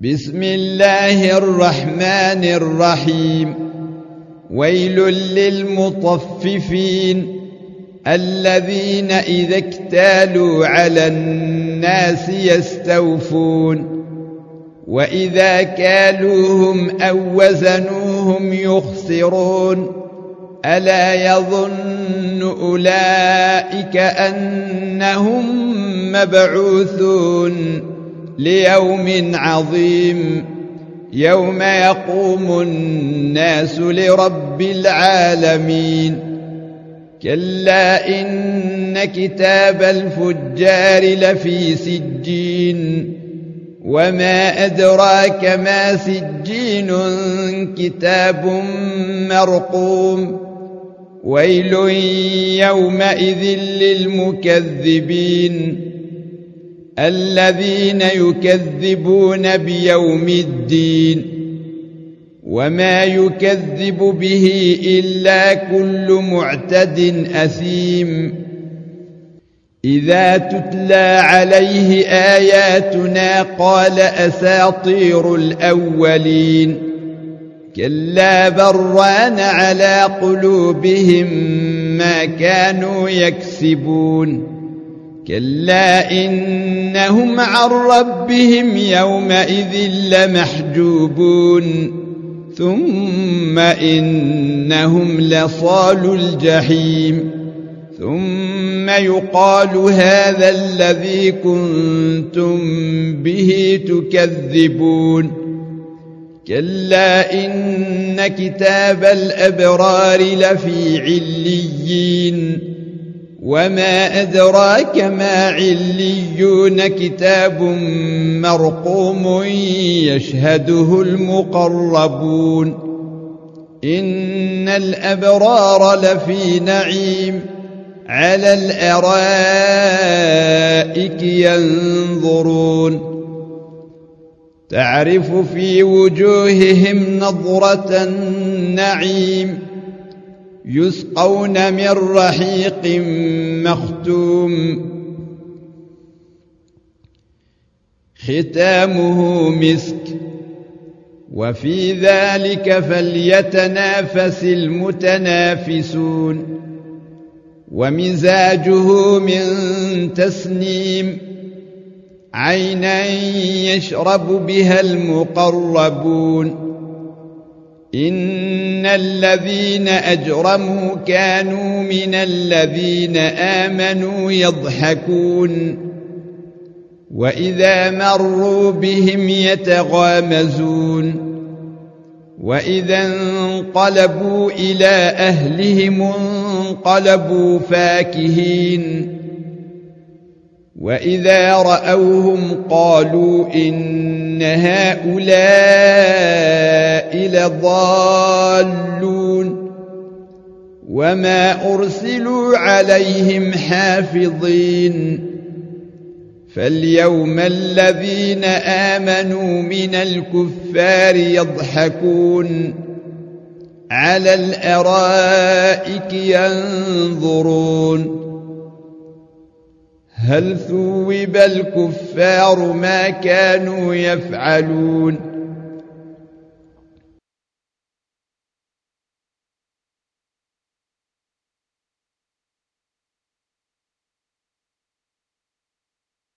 بسم الله الرحمن الرحيم. ويل للمطففين الذين إذا اكتالوا على الناس يستوفون وإذا كالوهم أو وزنوهم يخسرون ألا يظن أولئك أنهم مبعوثون ليوم عظيم يوم يقوم الناس لرب العالمين. كلا إن كتاب الفجار لفي سجين وما أدراك ما سجين كتاب مرقوم. ويل يومئذ للمكذبين الذين يكذبون بيوم الدين وما يكذب به إلا كل معتد أثيم. إذا تتلى عليه آياتنا قال أساطير الأولين كلا بران على قلوبهم ما كانوا يكسبون. كلا إنهم عن ربهم يومئذ لمحجوبون ثم إنهم لصالو الجحيم ثم يقال هذا الذي كنتم به تكذبون. كلا إن كتاب الأبرار لفي عليين وما أدراك ما عليون كتاب مرقوم يشهده المقربون. إن الأبرار لفي نعيم على الأرائك ينظرون تعرف في وجوههم نضرة النعيم يسقون من رحيق مختوم ختامه مسك وفي ذلك فليتنافس المتنافسون. ومزاجه من تسنيم عينا يشرب بها المقربون. إن الذين أجرموا كانوا من الذين آمنوا يضحكون وإذا مروا بهم يتغامزون وإذا انقلبوا إلى أهلهم انقلبوا فاكهين وإذا رأوهم قالوا إن هؤلاء لضالون وما أرسلوا عليهم حافظين. فاليوم الذين آمنوا من الكفار يضحكون على الأرائك ينظرون هل ثوب الكفار ما كانوا يفعلون